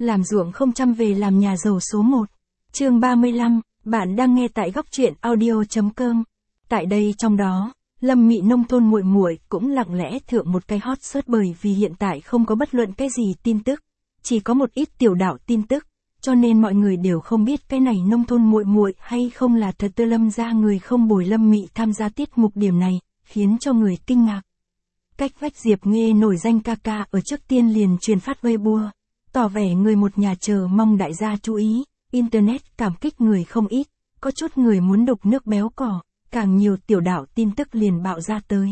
làm ruộng không chăm về làm nhà giàu số 1. Chương 35, bạn đang nghe tại góc truyện audio.com. Tại đây trong đó, Lâm Mị nông thôn muội muội cũng lặng lẽ thượng một cái hot search bởi vì hiện tại không có bất luận cái gì tin tức, chỉ có một ít tiểu đạo tin tức, cho nên mọi người đều không biết cái này nông thôn muội muội hay không là thật. Lâm gia người không bồi Lâm Mị tham gia tiết mục, điểm này khiến cho người kinh ngạc. Cách vách Diệp Nghê nổi danh ca ca ở trước tiên liền truyền phát Weibo, tỏ vẻ người một nhà chờ mong đại gia chú ý, internet cảm kích người không ít, có chút người muốn đục nước béo cỏ, càng nhiều tiểu đạo tin tức liền bạo ra tới.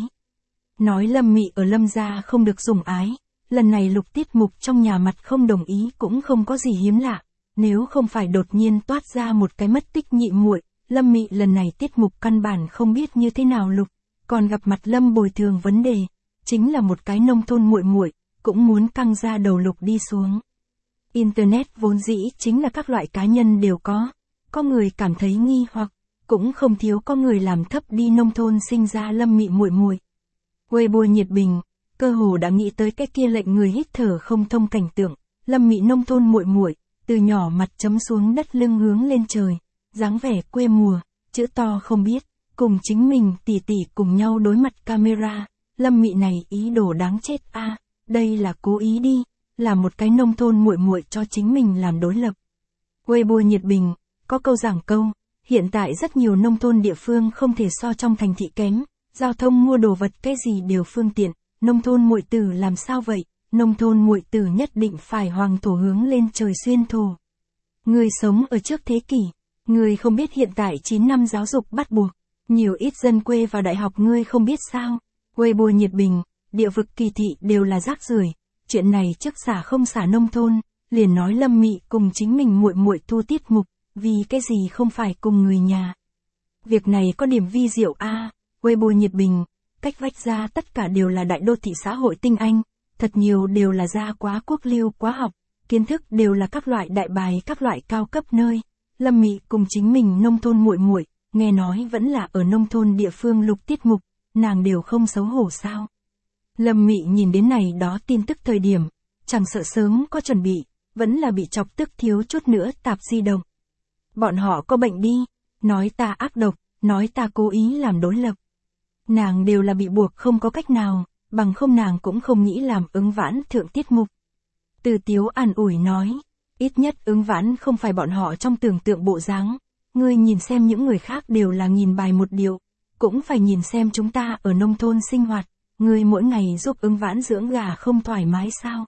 Nói Lâm Mị ở Lâm gia không được sủng ái, lần này lục tiết mục trong nhà mặt không đồng ý cũng không có gì hiếm lạ, nếu không phải đột nhiên toát ra một cái mất tích nhị muội, Lâm Mị lần này tiết mục căn bản không biết như thế nào lục, còn gặp mặt Lâm bồi thường vấn đề, chính là một cái nông thôn muội muội, cũng muốn căng ra đầu lục đi xuống. Internet vốn dĩ chính là các loại cá nhân đều có người cảm thấy nghi hoặc, cũng không thiếu có người làm thấp đi nông thôn sinh ra Lâm Mị muội muội. Weibo nhiệt bình, cơ hồ đã nghĩ tới cái kia lệnh người hít thở không thông cảnh tượng, Lâm Mị nông thôn muội muội, từ nhỏ mặt chấm xuống đất lưng hướng lên trời, dáng vẻ quê mùa, chữ to không biết, cùng chính mình tỉ tỉ cùng nhau đối mặt camera, Lâm Mị này ý đồ đáng chết a, đây là cố ý đi, là một cái nông thôn muội muội cho chính mình làm đối lập. Weibo nhiệt bình, có câu giảng câu, hiện tại rất nhiều nông thôn địa phương không thể so trong thành thị kém, giao thông mua đồ vật cái gì đều phương tiện, nông thôn muội tử làm sao vậy, nông thôn muội tử nhất định phải hoàng thổ hướng lên trời xuyên thổ. Người sống ở trước thế kỷ, người không biết hiện tại 9 năm giáo dục bắt buộc, nhiều ít dân quê vào đại học ngươi không biết sao. Weibo nhiệt bình, địa vực kỳ thị đều là rác rưởi, chuyện này trước xả không xả nông thôn, liền nói Lâm Mị cùng chính mình muội muội thu tiết mục, vì cái gì không phải cùng người nhà. Việc này có điểm vi diệu a. Weibo nhiệt bình, cách vách ra tất cả đều là đại đô thị xã hội tinh anh, thật nhiều đều là gia quá quốc liêu quá học, kiến thức đều là các loại đại bài các loại cao cấp nơi. Lâm Mị cùng chính mình nông thôn muội muội, nghe nói vẫn là ở nông thôn địa phương lục tiết mục, nàng đều không xấu hổ sao. Lâm Mị nhìn đến này đó tin tức thời điểm, chẳng sợ sớm có chuẩn bị, vẫn là bị chọc tức thiếu chút nữa tạp di động. Bọn họ có bệnh đi, nói ta ác độc, nói ta cố ý làm đối lập. Nàng đều là bị buộc không có cách nào, bằng không nàng cũng không nghĩ làm Ứng Vãn thượng tiết mục. Từ Tiếu an ủi nói, ít nhất Ứng Vãn không phải bọn họ trong tưởng tượng bộ dáng, ngươi nhìn xem những người khác đều là nghìn bài một điệu, cũng phải nhìn xem chúng ta ở nông thôn sinh hoạt, ngươi mỗi ngày giúp Ứng Vãn dưỡng gà không thoải mái sao.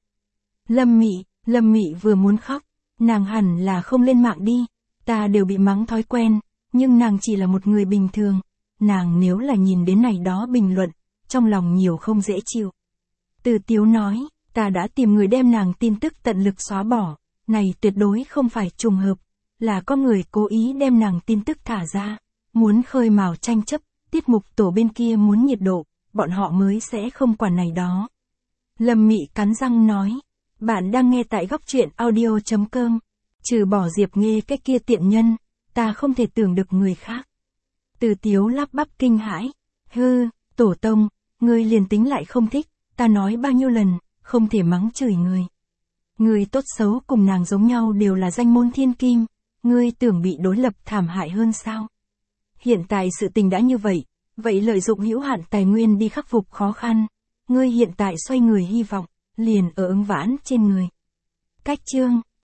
Lâm Mị vừa muốn khóc, nàng hẳn là không lên mạng đi, ta đều bị mắng thói quen, nhưng nàng chỉ là một người bình thường, nàng nếu là nhìn đến này đó bình luận, trong lòng nhiều không dễ chịu. Từ Tiếu nói, ta đã tìm người đem nàng tin tức tận lực xóa bỏ, này tuyệt đối không phải trùng hợp, là có người cố ý đem nàng tin tức thả ra, muốn khơi mào tranh chấp, tiết mục tổ bên kia muốn nhiệt độ, bọn họ mới sẽ không quản này đó. Lâm Mị cắn răng nói, bạn đang nghe tại góc truyện audio.com, trừ bỏ Diệp Nghê cái kia tiện nhân, ta không thể tưởng được người khác. Từ Tiếu lắp bắp kinh hãi, hư, tổ tông, ngươi liền tính lại không thích, ta nói bao nhiêu lần, không thể mắng chửi người. Người tốt xấu cùng nàng giống nhau đều là danh môn thiên kim, ngươi tưởng bị đối lập thảm hại hơn sao? Hiện tại sự tình đã như vậy, vậy lợi dụng hữu hạn tài nguyên đi khắc phục khó khăn, ngươi hiện tại xoay người hy vọng, liền ở Ứng Vãn trên người. Cách chương